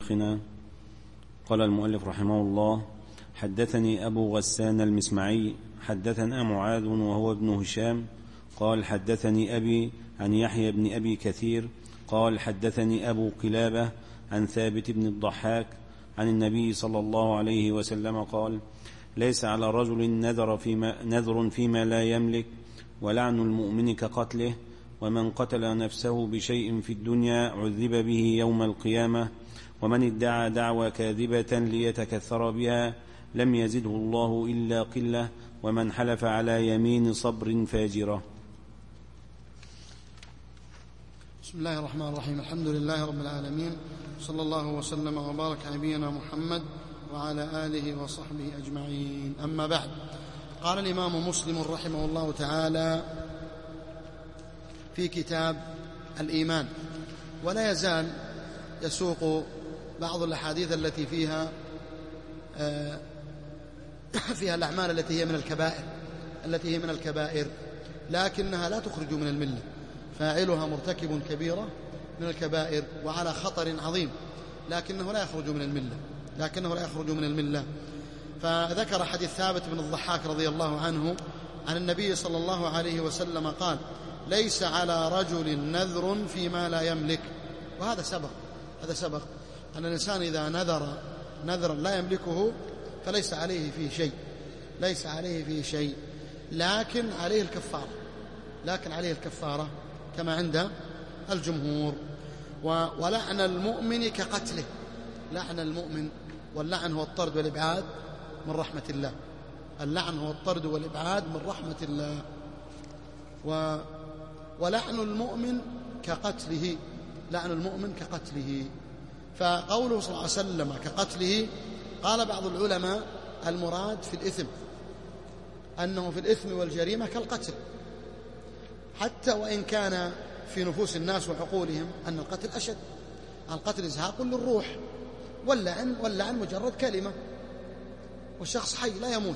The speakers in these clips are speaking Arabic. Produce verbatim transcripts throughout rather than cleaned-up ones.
شيخنا. قال المؤلف رحمه الله: حدثني أبو غسان المسمعي حدثنا معاذ وهو ابن هشام قال حدثني أبي عن يحيى بن أبي كثير قال حدثني أبو قلابة عن ثابت بن الضحاك عن النبي صلى الله عليه وسلم قال: ليس على رجل نذر فيما, نذر فيما لا يملك، ولعن المؤمن كقتله، ومن قتل نفسه بشيء في الدنيا عذب به يوم القيامة، ومن ادعى دعوى كاذبة ليتكثر بها لم يزده الله إلا قلة، ومن حلف على يمين صبر فاجرة. بسم الله الرحمن الرحيم. الحمد لله رب العالمين، صلى الله وسلم وبارك على نبينا محمد وعلى آله وصحبه أجمعين. أما بعد، قال الإمام مسلم رحمه الله تعالى في كتاب الإيمان، ولا يزال يسوق بعض الأحاديث التي فيها فيها الأعمال التي هي من الكبائر التي هي من الكبائر لكنها لا تخرج من الملة، فاعلها مرتكب كبيرة من الكبائر وعلى خطر عظيم، لكنه لا يخرج من الملة لكنه لا يخرج من الملة فذكر حديث ثابت بن الضحاك رضي الله عنه عن النبي صلى الله عليه وسلم قال: ليس على رجل نذر فيما لا يملك. وهذا سبق هذا سبق أن الإنسان إذا نذر نذرا لا يملكه فليس عليه فيه شيء ليس عليه فيه شيء لكن عليه الكفارة لكن عليه الكفارة كما عند الجمهور. ولعن المؤمن كقتله، لعن المؤمن، واللعن هو الطرد والإبعاد من رحمة الله اللعن هو الطرد والإبعاد من رحمة الله. و ولعن المؤمن كقتله لعن المؤمن كقتله. فقوله صلى الله عليه وسلم كقتله، قال بعض العلماء المراد في الإثم أنه في الإثم والجريمة كالقتل، حتى وإن كان في نفوس الناس وعقولهم أن القتل أشد. القتل إزهاق للروح، واللعن واللعن مجرد كلمة، والشخص حي لا يموت.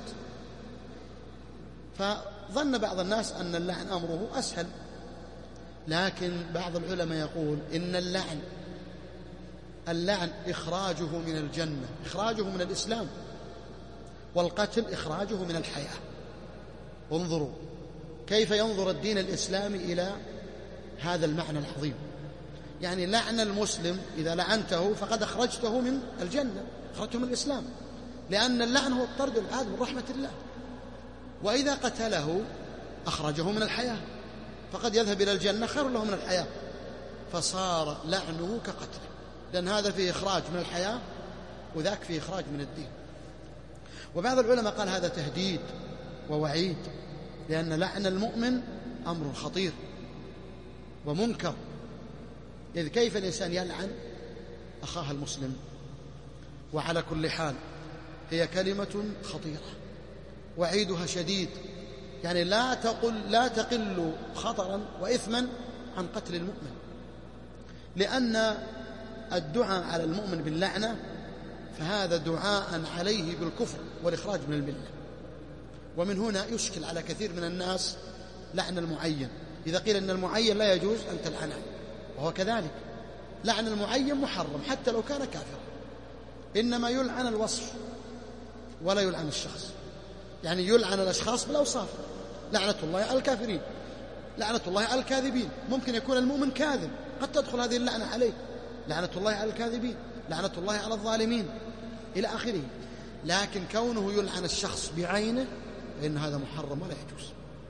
فظن بعض الناس أن اللعن أمره أسهل، لكن بعض العلماء يقول إن اللعن اللعن إخراجه من الجنة، إخراجه من الإسلام، والقتل إخراجه من الحياة. انظروا كيف ينظر الدين الإسلامي إلى هذا المعنى العظيم. يعني لعن المسلم إذا لعنته فقد أخرجته من الجنة، أخرجته من الإسلام، لأن اللعن هو الطرد والإبعاد من رحمة الله. وإذا قتله أخرجه من الحياة، فقد يذهب إلى الجنة خير له من الحياة، فصار لعنه كقتله، لأن هذا فيه إخراج من الحياة وذاك فيه إخراج من الدين. وبعض العلماء قال هذا تهديد ووعيد، لأن لعن المؤمن أمر خطير ومنكر، إذ كيف الإنسان يلعن أخاه المسلم؟ وعلى كل حال هي كلمة خطيرة وعيدها شديد، يعني لا تقل لا تقل خطرا وإثما عن قتل المؤمن، لأن الدعاء على المؤمن باللعنة فهذا دعاء عليه بالكفر والإخراج من الملة. ومن هنا يشكل على كثير من الناس لعن المعين، إذا قيل أن المعين لا يجوز أن تلعنه، وهو كذلك. لعن المعين محرم حتى لو كان كافرا، إنما يلعن الوصف ولا يلعن الشخص. يعني يلعن الأشخاص بالأوصاف، لعنة الله على الكافرين، لعنة الله على الكاذبين. ممكن يكون المؤمن كاذب، قد تدخل هذه اللعنة عليه، لعنة الله على الكاذبين، لعنة الله على الظالمين إلى آخره. لكن كونه يلعن الشخص بعينه فإن هذا محرم ولا يجوز.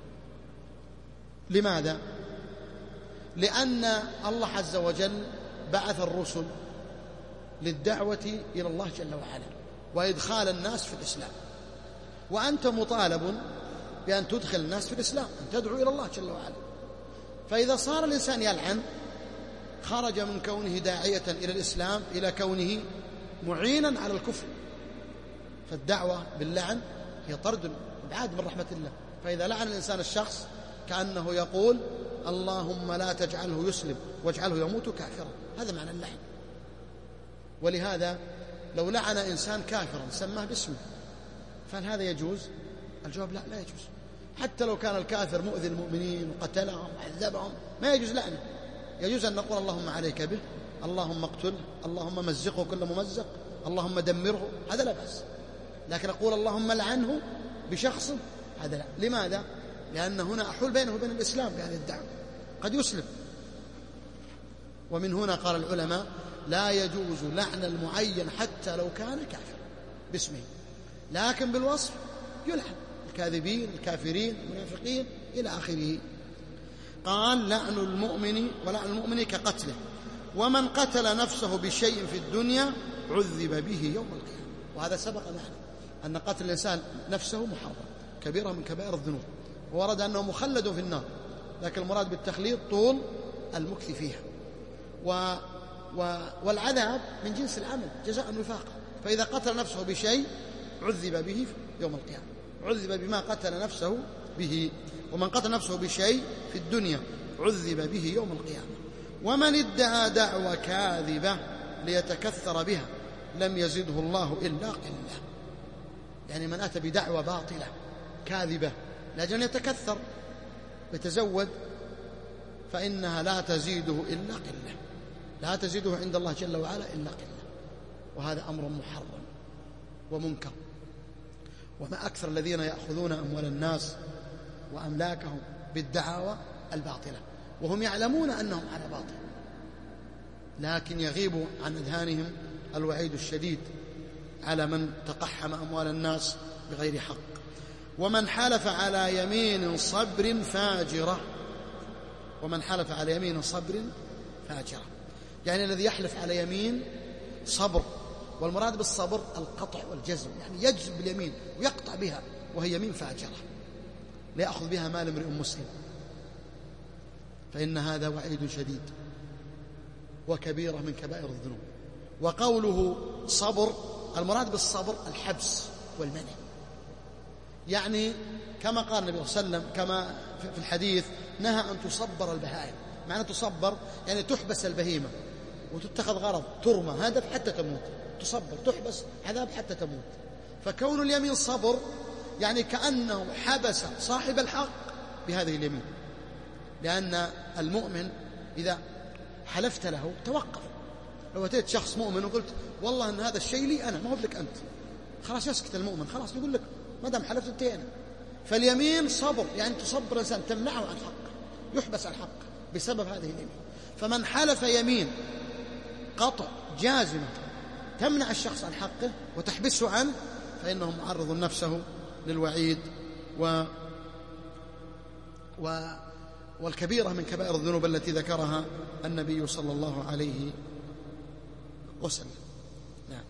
لماذا؟ لأن الله عز وجل بعث الرسل للدعوة إلى الله جل وعلا وإدخال الناس في الإسلام، وأنت مطالب بأن تدخل الناس في الإسلام، أن تدعو إلى الله جل وعلا. فإذا صار الإنسان يلعن خرج من كونه داعية إلى الإسلام إلى كونه معينا على الكفر. فالدعوة باللعن هي طرد إبعاد من رحمة الله. فإذا لعن الإنسان الشخص كأنه يقول اللهم لا تجعله يسلم واجعله يموت كافرا، هذا معنى اللعن. ولهذا لو لعن إنسان كافرا سماه باسمه فهل هذا يجوز؟ الجواب لا، لا يجوز. حتى لو كان الكافر مؤذي المؤمنين وقتلهم وعذبهم ما يجوز لعنه. يجوز أن نقول اللهم عليك به اللهم اقتله، اللهم مزقه كل ممزق، اللهم دمره، هذا لا بأس. لكن أقول اللهم لعنه بشخص، هذا لا. لماذا؟ لأن هنا أحول بينه وبين الإسلام بهذه الدعوة، قد يسلم. ومن هنا قال العلماء لا يجوز لعن المعين حتى لو كان كافر باسمه، لكن بالوصف يلعن الكاذبين الكافرين المنافقين إلى آخره. قال لعن المؤمن ولعن المؤمن كقتله، ومن قتل نفسه بشيء في الدنيا عذب به يوم القيامة. وهذا سبق معنا أن قتل الإنسان نفسه محرم، كبيرة من كبائر الذنوب، وورد أنه مخلد في النار، لكن المراد بالتخليد طول المكث فيها. و و والعذاب من جنس العمل جزاء وفاقا، فإذا قتل نفسه بشيء عذب به يوم القيامة، عذب بما قتل نفسه به. ومن قتل نفسه بشيء في الدنيا عذب به يوم القيامة. ومن ادعى دعوى كاذبة ليتكثر بها لم يزده الله إلا قلة. يعني من أتى بدعوى باطلة كاذبة لأجل أن يتكثر يتزود، فإنها لا تزيده إلا قلة، لا تزيده عند الله جل وعلا إلا قلة. وهذا أمر محرم ومنكر. وما أكثر الذين يأخذون أموال الناس وأملاكهم بالدعاوى الباطلة وهم يعلمون أنهم على باطل، لكن يغيب عن أذهانهم الوعيد الشديد على من تقحم أموال الناس بغير حق. ومن حلف على يمين صبر فاجرة، ومن حلف على يمين صبر فاجرة، يعني الذي يحلف على يمين صبر، والمراد بالصبر القطع والجزم، يعني يجزم باليمين ويقطع بها، وهي يمين فاجرة لا يأخذ بها مال امرئ مسلم، فإن هذا وعيد شديد وكبيرة من كبائر الذنوب. وقوله صبر المراد بالصبر الحبس والمنع، يعني كما قال النبي صلى الله عليه وسلم كما في الحديث نهى أن تصبر البهائم. معنى تصبر يعني تحبس البهيمة وتتخذ غرض، ترمى هدف حتى تموت، تصبر تحبس عذاب حتى تموت. فكون اليمين صبر يعني كأنه حبس صاحب الحق بهذه اليمين، لأن المؤمن إذا حلفت له توقف. لو أتيت شخص مؤمن وقلت والله أن هذا الشيء لي أنا ما هو لك أنت، خلاص يسكت المؤمن، خلاص يقول لك ما دام حلفت انتهينا. فاليمين صبر يعني تصبر الإنسان، تمنعه عن حقه، يحبس عن حقه بسبب هذه اليمين. فمن حلف يمين قطع جازمة تمنع الشخص عن حقه وتحبسه عنه فإنه معرض نفسه للوعيد و... و... والكبيرة من كبائر الذنوب التي ذكرها النبي صلى الله عليه وسلم. نعم.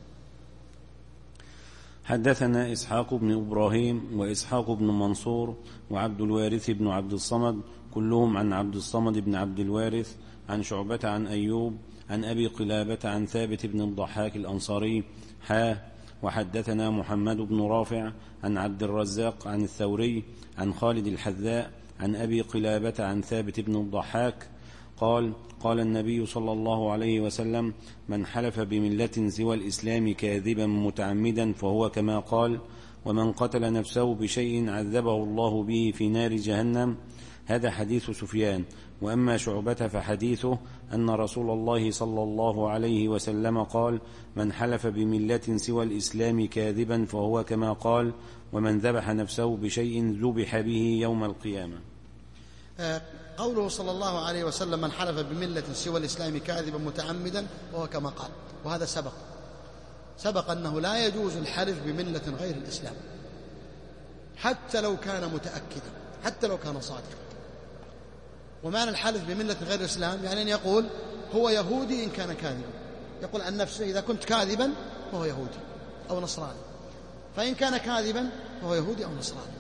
حدثنا إسحاق بن إبراهيم وإسحاق بن منصور وعبد الوارث بن عبد الصمد كلهم عن عبد الصمد بن عبد الوارث عن شعبة عن أيوب عن أبي قلابة عن ثابت بن الضحاك الأنصاري حاه. وحدثنا محمد بن رافع عن عبد الرزاق عن الثوري عن خالد الحذاء عن أبي قلابة عن ثابت بن الضحاك قال قال النبي صلى الله عليه وسلم من حلف بملة سوى الإسلام كاذبا متعمدا فهو كما قال، ومن قتل نفسه بشيء عذبه الله به في نار جهنم. هذا حديث سفيان. وأما شعبة فحديثه أن رسول الله صلى الله عليه وسلم قال من حلف بملة سوى الإسلام كاذبا فهو كما قال، ومن ذبح نفسه بشيء ذبح به يوم القيامة. قوله صلى الله عليه وسلم من حلف بملة سوى الإسلام كاذبا متعمدا وهو كما قال، وهذا سبق سبق أنه لا يجوز الحلف بملة غير الإسلام حتى لو كان متأكدا، حتى لو كان صادقا. ومعنى الحلف بملة غير الإسلام يعني أن يقول هو يهودي إن كان كاذبا، يقول عن نفسه إذا كنت كاذبا فهو يهودي أو نصراني، فإن كان كاذبا فهو يهودي أو نصراني.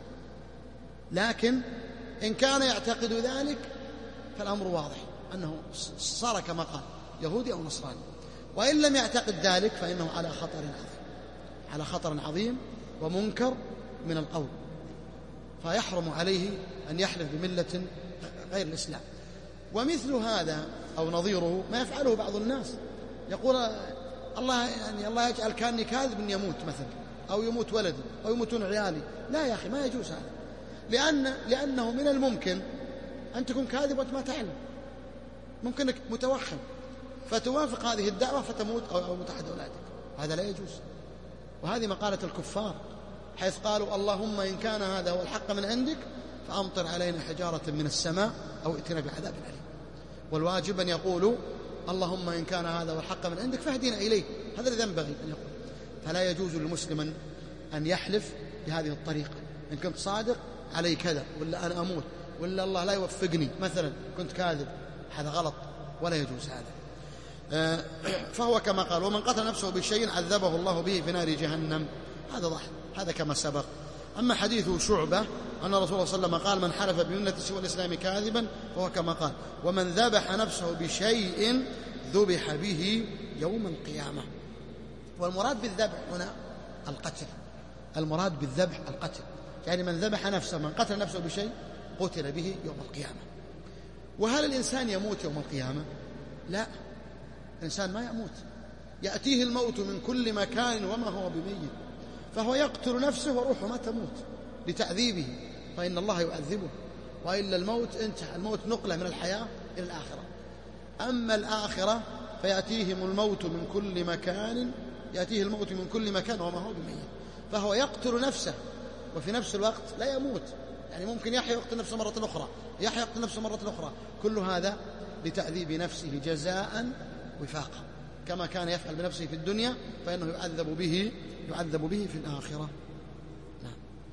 لكن إن كان يعتقد ذلك فالأمر واضح أنه صار كما قال يهودي أو نصراني، وإن لم يعتقد ذلك فإنه على خطر عظيم، على خطر عظيم ومنكر من القول، فيحرم عليه أن يحلف بملة غير الإسلام. ومثل هذا أو نظيره ما يفعله بعض الناس، يقول الله يعني الله يجعل كأني كاذب يموت مثلا، أو يموت ولدي أو يموتون عيالي. لا يا أخي، ما يجوز هذا، لأن لأنه من الممكن أن تكون كاذب وأنت ما تعلم، ممكنك متوهم، فتوافق هذه الدعوة فتموت أو موت أحد أولادك، هذا لا يجوز. وهذه مقالة الكفار حيث قالوا اللهم إن كان هذا هو الحق من عندك فأمطر علينا حجارة من السماء أو ائتنا بعذاب أليم. والواجب أن يقولوا اللهم إن كان هذا هو الحق من عندك فاهدنا إليه، هذا الذي ينبغي أن يقول. فلا يجوز للمسلم أن يحلف بهذه الطريقة، إن كنت صادق علي كذا، ولا أنا أموت، ولا الله لا يوفقني مثلا كنت كاذب، هذا غلط ولا يجوز هذا. فهو كما قال ومن قتل نفسه بشيء عذبه الله به في نار جهنم، هذا ضحك، هذا كما سبق. أما حديث شعبة أن رسول الله صلى الله عليه وسلم قال من حلف بملة سوى الإسلام كاذبا فهو كما قال ومن ذبح نفسه بشيء ذبح به يوم القيامة. والمراد بالذبح هنا القتل، المراد بالذبح القتل، يعني من ذبح نفسه، من قتل نفسه بشيء قتل به يوم القيامة. وهل الإنسان يموت يوم القيامة؟ لا، الإنسان ما يموت، يأتيه الموت من كل مكان وما هو بميت، فهو يقتل نفسه وروحه ما تموت لتعذيبه، فإن الله يعذبه، وإلا الموت انتهى، الموت نقلة من الحياة إلى الآخرة. أما الآخرة فيأتيهم الموت من كل مكان، يأتيه الموت من كل مكان وما هو بميت، فهو يقتل نفسه وفي نفس الوقت لا يموت، يعني ممكن يحيى يقتل نفسه مرة أخرى، يحيى يقتل نفسه مرة أخرى، كل هذا لتعذيب نفسه جزاء وفاقا، كما كان يفعل بنفسه في الدنيا فإنه يعذب به يعذب به في الآخرة. نعم.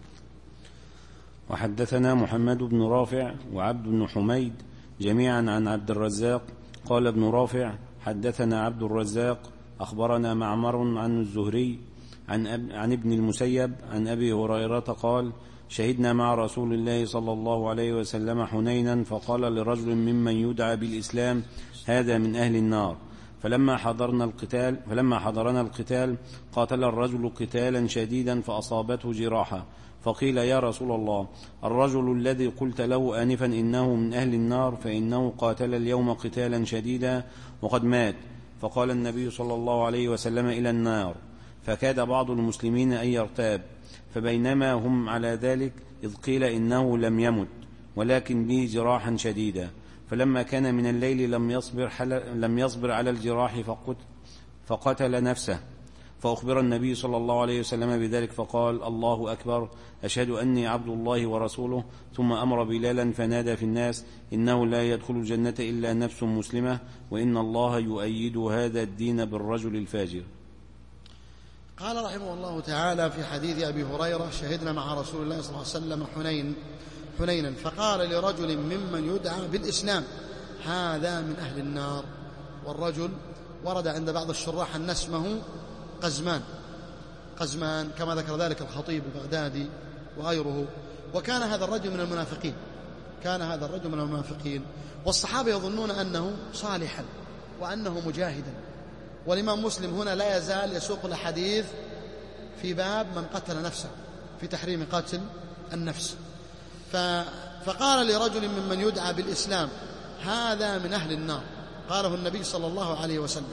وحدثنا محمد بن رافع وعبد بن حميد جميعا عن عبد الرزاق قال ابن رافع حدثنا عبد الرزاق أخبرنا معمر عن الزهري عن, أب عن ابن المسيب عن أبي هريرة قال شهدنا مع رسول الله صلى الله عليه وسلم حنينا فقال لرجل ممن يدعى بالإسلام هذا من أهل النار، فلما حضرنا القتال فلما حضرنا القتال قاتل الرجل قتالا شديدا فأصابته جراحة، فقيل يا رسول الله الرجل الذي قلت له آنفا إنه من أهل النار فإنه قاتل اليوم قتالا شديدا وقد مات، فقال النبي صلى الله عليه وسلم إلى النار، فكاد بعض المسلمين أن يرتاب، فبينما هم على ذلك إذ قيل إنه لم يمت ولكن به جراحا شديدا، فلما كان من الليل لم يصبر, لم يصبر على الجراح فقتل, فقتل نفسه، فأخبر النبي صلى الله عليه وسلم بذلك فقال الله أكبر أشهد أني عبد الله ورسوله، ثم أمر بلالا فنادى في الناس إنه لا يدخل الجنة إلا نفس مسلمة وإن الله يؤيد هذا الدين بالرجل الفاجر. قال رحمه الله تعالى في حديث أبي هريرة شهدنا مع رسول الله صلى الله عليه وسلم حنين حنينا فقال لرجل ممن يدعى بالإسلام هذا من أهل النار. والرجل ورد عند بعض الشراح أن اسمه قزمان قزمان كما ذكر ذلك الخطيب البغدادي وغيره، وكان هذا الرجل من المنافقين كان هذا الرجل من المنافقين والصحابة يظنون أنه صالحا وأنه مجاهدا. والإمام مسلم هنا لا يزال يسوق الحديث في باب من قتل نفسه في تحريم قتل النفس. فقال لرجل ممن يدعى بالإسلام هذا من أهل النار، قاله النبي صلى الله عليه وسلم.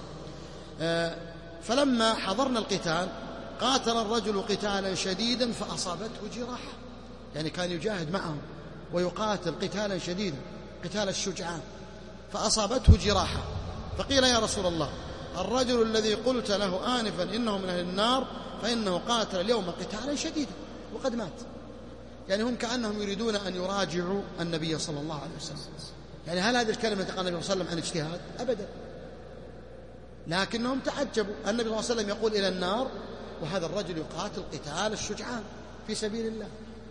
فلما حضرنا القتال قاتل الرجل قتالا شديدا فأصابته جراحة، يعني كان يجاهد معهم ويقاتل قتالا شديدا قتال الشجعان، فأصابته جراحة، فقيل يا رسول الله الرجل الذي قلت له آنفا إنه من أهل النار فإنه قاتل اليوم قتالا شديدا وقد مات. يعني هم كأنهم يريدون أن يراجعوا النبي صلى الله عليه وسلم، يعني هل هذه الكلمة قال النبي صلى الله عليه وسلم عن اجتهاد؟ أبدا، لكنهم تعجبوا. النبي صلى الله عليه وسلم يقول إلى النار وهذا الرجل يقاتل قتال الشجعان في سبيل الله.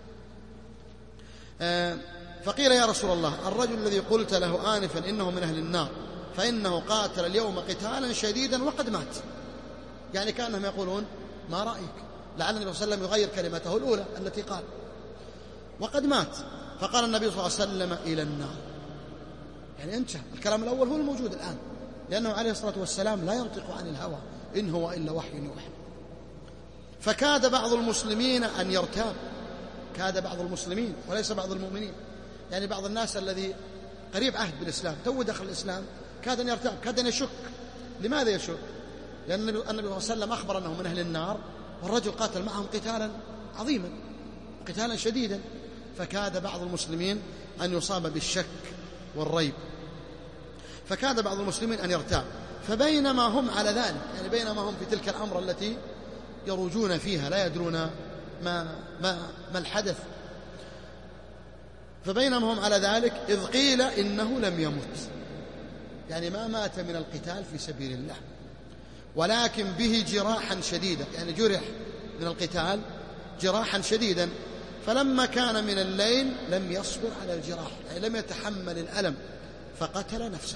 فقيل يا رسول الله الرجل الذي قلت له آنفا إنه من أهل النار فإنه قاتل اليوم قتالا شديدا وقد مات، يعني كأنهم يقولون ما رأيك؟ لعل النبي صلى الله عليه وسلم يغير كلمته الأولى التي قال وقد مات، فقال النبي صلى الله عليه وسلم إلى النار، يعني انتهى الكلام الأول هو الموجود الآن، لأنه عليه الصلاة والسلام لا ينطق عن الهوى إن هو إلا وحي يوحى. فكاد بعض المسلمين أن يرتاب، كاد بعض المسلمين وليس بعض المؤمنين، يعني بعض الناس الذي قريب عهد بالإسلام تو دخل الإسلام كاد أن يرتاب، كاد أن يشك. لماذا يشك؟ لأن النبي صلى الله عليه وسلم أخبر أنه من أهل النار والرجل قاتل معهم قتالا عظيما قتالا شديدا، فكاد بعض المسلمين أن يصاب بالشك والريب، فكاد بعض المسلمين أن يرتاب. فبينما هم على ذلك، يعني بينما هم في تلك الأمر التي يروجون فيها لا يدرون ما, ما, ما الحدث، فبينما هم على ذلك إذ قيل إنه لم يمت، يعني ما مات من القتال في سبيل الله، ولكن به جراحا شديدا، يعني جرح من القتال جراحا شديدا، فلما كان من الليل لم يصبر على الجراح، يعني لم يتحمل الألم فقتل نفسه.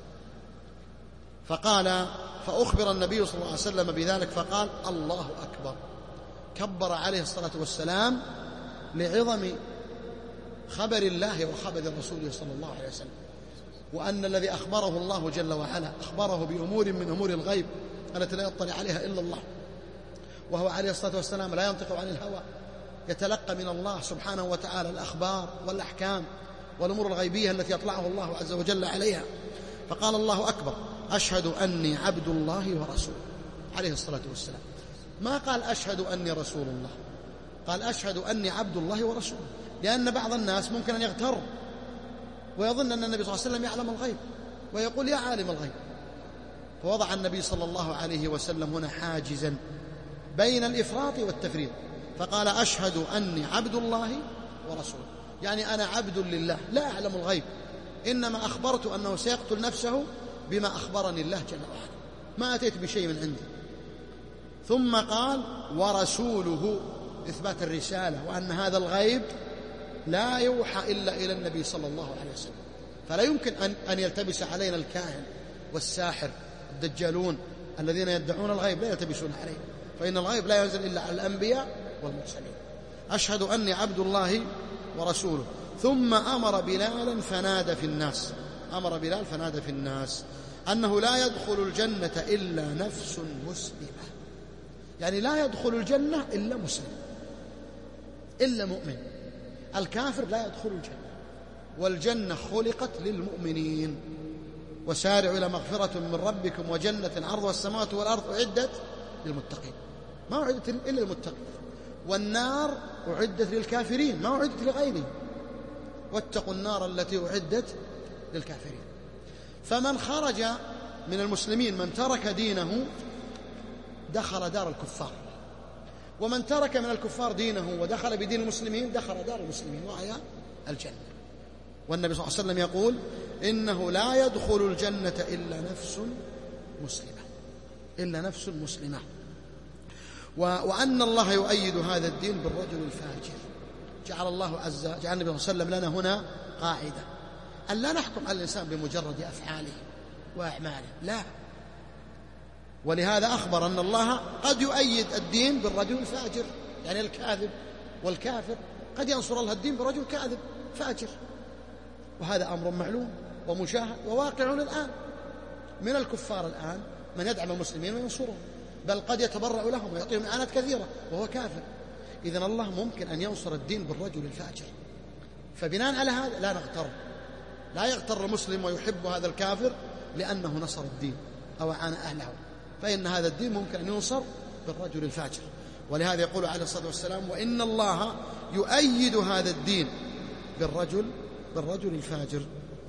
فقال فأخبر النبي صلى الله عليه وسلم بذلك فقال الله أكبر، كبر عليه الصلاة والسلام لعظم خبر الله وخبر رسوله صلى الله عليه وسلم، وأن الذي أخبره الله جل وعلا أخبره بأمور من أمور الغيب التي لا يطلع عليها إلا الله، وهو عليه الصلاة والسلام لا ينطق عن الهوى، يتلقى من الله سبحانه وتعالى الأخبار والأحكام والأمور الغيبية التي يطلعه الله عز وجل عليها. فقال الله أكبر أشهد أني عبد الله ورسوله عليه الصلاة والسلام، ما قال أشهد أني رسول الله، قال أشهد أني عبد الله ورسوله، لأن بعض الناس ممكن أن يغتر ويظن أن النبي صلى الله عليه وسلم يعلم الغيب ويقول يا عالم الغيب، فوضع النبي صلى الله عليه وسلم هنا حاجزا بين الإفراط والتفريط، فقال أشهد أني عبد الله ورسوله، يعني أنا عبد لله لا أعلم الغيب، إنما أخبرت أنه سيقتل نفسه بما أخبرني الله جل وعلا، ما أتيت بشيء من عندي. ثم قال ورسوله، إثبات الرسالة، وأن هذا الغيب لا يوحى إلا إلى النبي صلى الله عليه وسلم، فلا يمكن أن, أن يلتبس علينا الكاهن والساحر الدجالون الذين يدعون الغيب، لا يلتبسون عليه، فإن الغيب لا ينزل إلا على الأنبياء والمرسلين. أشهد أني عبد الله ورسوله. ثم أمر بلالا فنادى في الناس، أمر بلال فنادى في الناس أنه لا يدخل الجنة إلا نفس مسلمة، يعني لا يدخل الجنة إلا مسلم إلا مؤمن، الكافر لا يدخل الجنة، والجنة خلقت للمؤمنين. وسارعوا إلى مغفرة من ربكم وجنة عرضها السماوات والأرض أعدت للمتقين، ما أعدت إلا للمتقين، والنار أعدت للكافرين ما أعدت لغيرهم، واتقوا النار التي أعدت للكافرين. فمن خرج من المسلمين من ترك دينه دخل دار الكفار، ومن ترك من الكفار دينه ودخل بدين المسلمين دخل دار المسلمين وهي الجنة. والنبي صلى الله عليه وسلم يقول إنه لا يدخل الجنة إلا نفس مسلمة، إلا نفس مسلمة، وأن الله يؤيد هذا الدين بالرجل الفاجر. جعل الله عز جعل النبي صلى الله عليه وسلم لنا هنا قاعدة أن لا نحكم على الإنسان بمجرد أفعاله وأعماله، لا، ولهذا أخبر أن الله قد يؤيد الدين بالرجل الفاجر، يعني الكاذب والكافر قد ينصر الله الدين برجل كاذب فاجر، وهذا أمر معلوم ومشاهد وواقع الآن. من الكفار الآن من يدعم المسلمين وينصرهم، بل قد يتبرع لهم ويعطيهم إعانات كثيرة وهو كافر. إذن الله ممكن أن ينصر الدين بالرجل الفاجر، فبناء على هذا لا نغتر، لا يغتر المسلم ويحب هذا الكافر لأنه نصر الدين أو أعان أهله، فإن هذا الدين ممكن أن ينصر بالرجل الفاجر. ولهذا يقول عليه الصلاة والسلام وإن الله يؤيد هذا الدين بالرجل بالرجل الفاجر.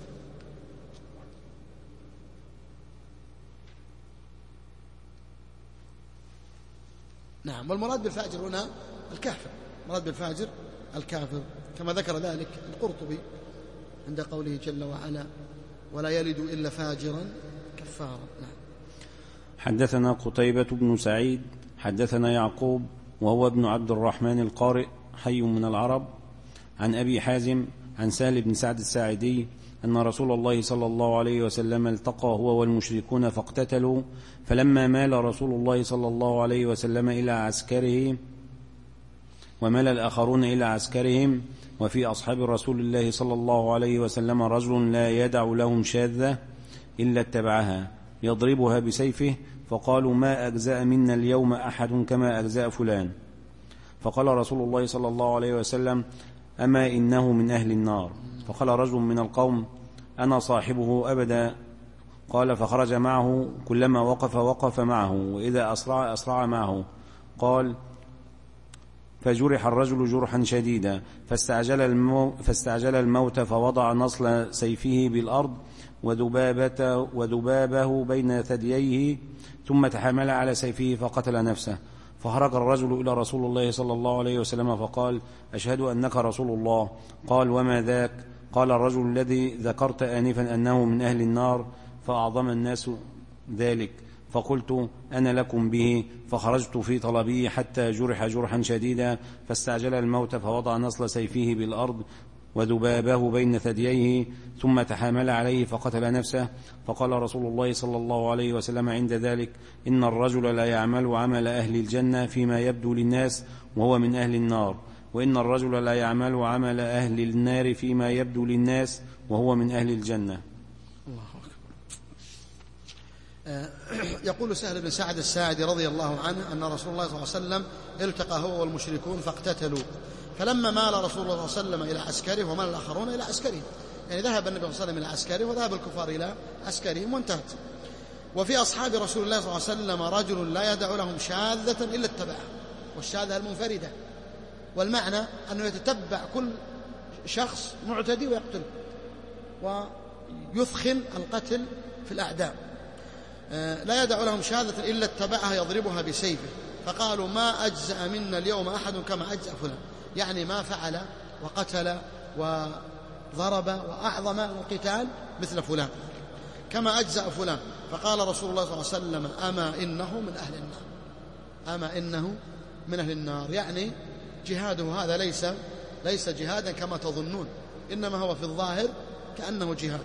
نعم، والمراد بالفاجر هنا الكافر، المراد بالفاجر الكافر، كما ذكر ذلك القرطبي عند قوله جل وعلا ولا يلد إلا فاجرا كفارا. نعم. حدثنا قتيبة بن سعيد حدثنا يعقوب وهو ابن عبد الرحمن القارئ حي من العرب عن أبي حازم عن سهل بن سعد الساعدي أن رسول الله صلى الله عليه وسلم التقى هو والمشركون فاقتتلوا، فلما مال رسول الله صلى الله عليه وسلم إلى عسكره ومال الآخرون إلى عسكرهم، وفي أصحاب رسول الله صلى الله عليه وسلم رجل لا يدع لهم شاذة إلا اتبعها يضربها بسيفه، فقالوا ما أجزاء منا اليوم أحد كما أجزاء فلان، فقال رسول الله صلى الله عليه وسلم أما إنه من أهل النار، فقال رجل من القوم أنا صاحبه أبدا، قال فخرج معه كلما وقف وقف معه، وإذا أسرع أسرع معه، قال فجرح الرجل جرحا شديدا فاستعجل, المو فاستعجل الموت فوضع نصل سيفه بالأرض ودبابة ودبابه بين ثدييه ثم تحامل على سيفه فقتل نفسه. فخرج الرجل إلى رسول الله صلى الله عليه وسلم فقال: أشهد أنك رسول الله. قال: وما ذاك؟ قال: الرجل الذي ذكرت آنفا أنه من أهل النار، فأعظم الناس ذلك، فقلت أنا لكم به، فخرجت في طلبه حتى جرح جرحا شديدا فاستعجل الموت فوضع نصل سيفه بالأرض وذبابه بين ثدييه ثم تحامل عليه فقتل نفسه. فقال رسول الله صلى الله عليه وسلم عند ذلك: إن الرجل لا يعمل عمل أهل الجنة فيما يبدو للناس وهو من أهل النار، وإن الرجل لا يعمل عمل أهل النار فيما يبدو للناس وهو من أهل الجنة. الله أكبر. يقول سهل بن سعد الساعدي رضي الله عنه أن رسول الله صلى الله عليه وسلم التقى هو والمشركون فاقتتلوا، فلما مال رسول الله صلى الله عليه وسلم إلى عسكره ومال الآخرون إلى عسكرهم، يعني ذهب النبي صلى الله عليه وسلم إلى عسكره وذهب الكفار إلى عسكرهم وانتهت. وفي أصحاب رسول الله صلى الله عليه وسلم رجل لا يدع لهم شاذة إلا اتبعها، والشاذة المنفردة، والمعنى أنه يتتبع كل شخص معتدي ويقتله ويثخن القتل في الأعداء. لا يدع لهم شاذة إلا اتبعها يضربها بسيفه، فقالوا: ما أجزأ منا اليوم أحد كما أجزأ فلان، يعني ما فعل وقتل وضرب وأعظم القتال مثل فلان، كما أجزأ فلان. فقال رسول الله صلى الله عليه وسلم: أما إنه من أهل النار، أما إنه من أهل النار، يعني جهاده هذا ليس ليس جهادا كما تظنون، إنما هو في الظاهر كأنه جهاد.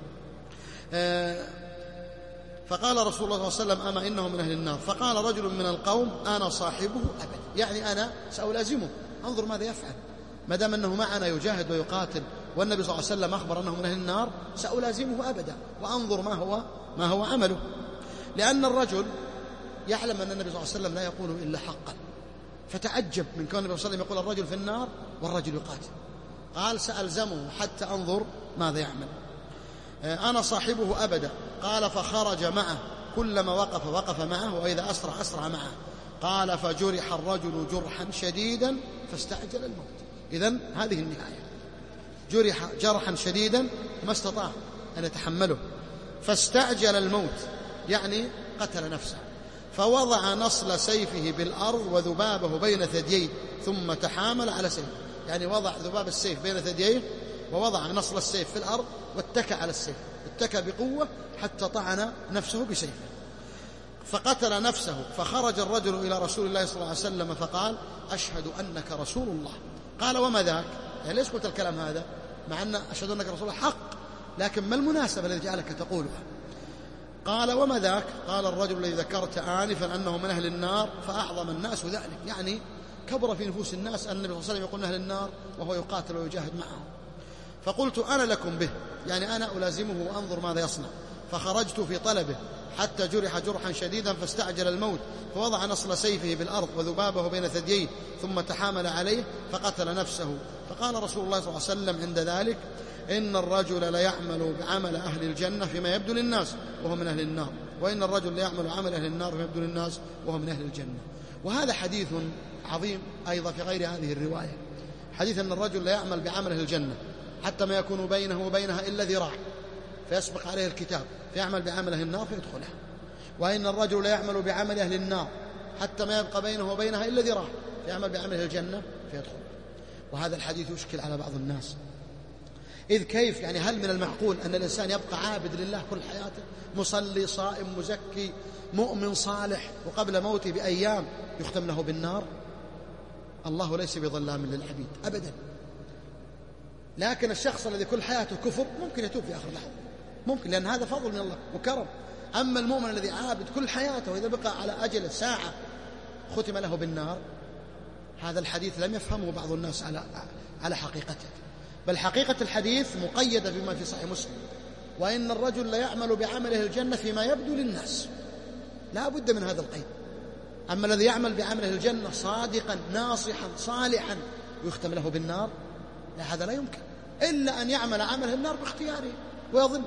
فقال رسول الله صلى الله عليه وسلم: أما إنه من أهل النار. فقال رجل من القوم: أنا صاحبه أبدا، يعني أنا سألازمه، انظر ماذا يفعل، ما دام أنه معنا يجاهد ويقاتل والنبي صلى الله عليه وسلم أخبر أنه من أهل النار، سألازمه أبدا وأنظر ما هو ما هو عمله. لأن الرجل يعلم أن النبي صلى الله عليه وسلم لا يقول إلا حقا، فتعجب من كون النبي صلى الله عليه وسلم يقول الرجل في النار والرجل يقاتل. قال: سألزمه حتى أنظر ماذا يعمل. أنا صاحبه أبدا. قال: فخرج معه، كلما وقف وقف معه، وإذا أسرع أسرع معه. قال: فجرح الرجل جرحا شديدا فاستعجل الموت. إذن هذه النهاية، جرح جرحا شديدا ما استطاع أن يتحمله، فاستعجل الموت، يعني قتل نفسه. فوضع نصل سيفه بالأرض وذبابه بين ثدييه ثم تحامل على سيفه، يعني وضع ذباب السيف بين ثدييه ووضع نصل السيف في الأرض واتكى على السيف، اتكى بقوة حتى طعن نفسه بسيفه فقتل نفسه. فخرج الرجل إلى رسول الله صلى الله عليه وسلم فقال: أشهد أنك رسول الله. قال: وما ذاك؟ يعني ليش قلت الكلام هذا مع أن أشهد أنك رسول الله حق، لكن ما المناسبة التي جعلك تقولها؟ قال: وما ذاك؟ قال: الرجل الذي ذكرت آنفا أنه من أهل النار، فأعظم الناس ذلك، يعني كبر في نفوس الناس أن النبي صلى الله عليه وسلم يقول أهل النار وهو يقاتل ويجاهد معهم. فقلت: أنا لكم به، يعني أنا ألازمه وأنظر ماذا يصنع. فخرجت في طلبه حتى جرح جرحا شديدا فاستعجل الموت، فوضع نصل سيفه بالأرض وذبابه بين ثدييه ثم تحامل عليه فقتل نفسه. فقال رسول الله صلى الله عليه وسلم عند ذلك: إن الرجل ليعمل بعمل أهل الجنة فيما يبدو للناس وهو من أهل النار، وإن الرجل ليعمل عمل أهل النار فيما يبدو للناس وهو من أهل الجنة. وهذا حديث عظيم أيضا في غير هذه الرواية، حديث أن الرجل ليعمل بعمل أهل الجنة حتى ما يكون بينه وبينها إلا ذراع فيسبق عليه الكتاب فيعمل بعمل أهل النار فيدخلها، وإن الرجل ليعمل بعمل أهل النار حتى ما يبقى بينه وبينها إلا ذراع فيعمل بعمل أهل الجنة فيدخل. وهذا الحديث يشكل على بعض الناس، إذ كيف يعني هل من المعقول أن الإنسان يبقى عابد لله كل حياته، مصلي صائم مزكي مؤمن صالح، وقبل موته بأيام يختم له بالنار؟ الله ليس بظلام للعبيد أبدا. لكن الشخص الذي كل حياته كفر ممكن يتوب في آخر لحظة، ممكن، لأن هذا فضل من الله وكرم. أما المؤمن الذي عابد كل حياته وإذا بقى على أجل ساعة ختم له بالنار، هذا الحديث لم يفهمه بعض الناس على على حقيقته، بل حقيقة الحديث مقيدة بما في صحيح مسلم: وإن الرجل ليعمل بعمله الجنة فيما يبدو للناس. لا بد من هذا القيد. أما الذي يعمل بعمله الجنة صادقا ناصحا صالحا ويختم له بالنار، لا، هذا لا يمكن إلا أن يعمل عمل النار باختياره ويظن.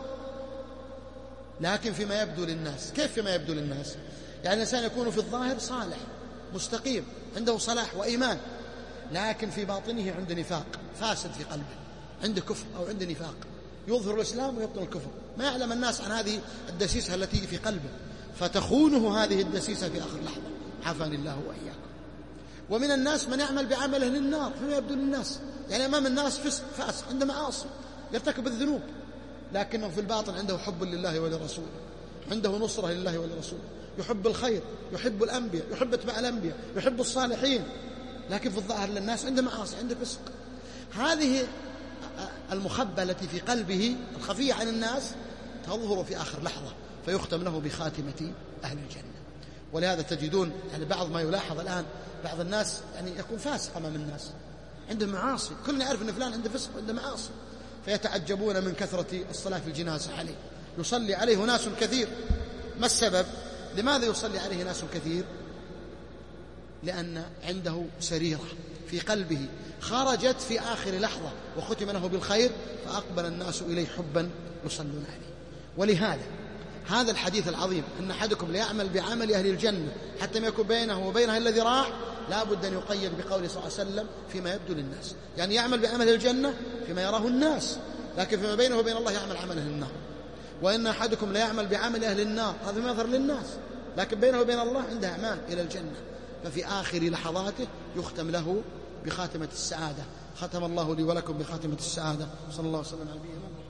لكن فيما يبدو للناس، كيف فيما يبدو للناس؟ يعني الإنسان يكون في الظاهر صالح مستقيم عنده صلاح وإيمان، لكن في باطنه عنده نفاق فاسد في قلبه، عنده كفر أو عنده نفاق، يظهر الإسلام ويبطن الكفر، ما يعلم الناس عن هذه الدسيسة التي في قلبه، فتخونه هذه الدسيسة في آخر لحظة، عافاني الله وإياكم. ومن الناس من يعمل بعمله للنار فيما يبدو للناس، يعني أمام الناس فسق فاسق، عنده معاصي، يرتكب الذنوب، لكنه في الباطن عنده حب لله ولرسوله، عنده نصرة لله ولرسوله، يحب الخير، يحب الأنبياء، يحب اتباع الأنبياء، يحب الصالحين، لكن في الظاهر للناس عنده معاصي، عنده فسق. هذه المخبة التي في قلبه الخفية عن الناس تظهر في آخر لحظة، فيختم له بخاتمة أهل الجنة. ولهذا تجدون يعني بعض ما يلاحظ الآن، بعض الناس يعني يكون فاسق أمام الناس، عنده معاصي، كلنا يعرف أن فلان عنده فسق وعنده معاصي، فيتعجبون من كثرة الصلاة في الجنازة عليه، يصلي عليه ناس كثير. ما السبب؟ لماذا يصلي عليه ناس كثير؟ لأن عنده سريرة في قلبه خرجت في آخر لحظة وختم له بالخير، فأقبل الناس إليه حبا يصلون عليه. ولهذا هذا الحديث العظيم أن أحدكم ليعمل بعمل أهل الجنة حتى ما يكون بينه وبينها الذي راح، لا بد أن يقيد بقوله صلى الله عليه وسلم فيما يبدو للناس، يعني يعمل بعمل الجنة فيما يراه الناس، لكن فيما بينه وبين الله يعمل عمل أهل النار. وإن أحدكم ليعمل بعمل أهل النار، هذا ما يظهر للناس، لكن بينه وبين الله عنده أعمال إلى الجنة، ففي آخر لحظاته يختم له بخاتمة السعادة. ختم الله لي ولكم بخاتمة السعادة. صلى الله عليه وسلم على نبينا محمد.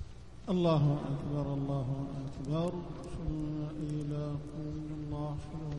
الله أكبر الله أكبر. إلى الله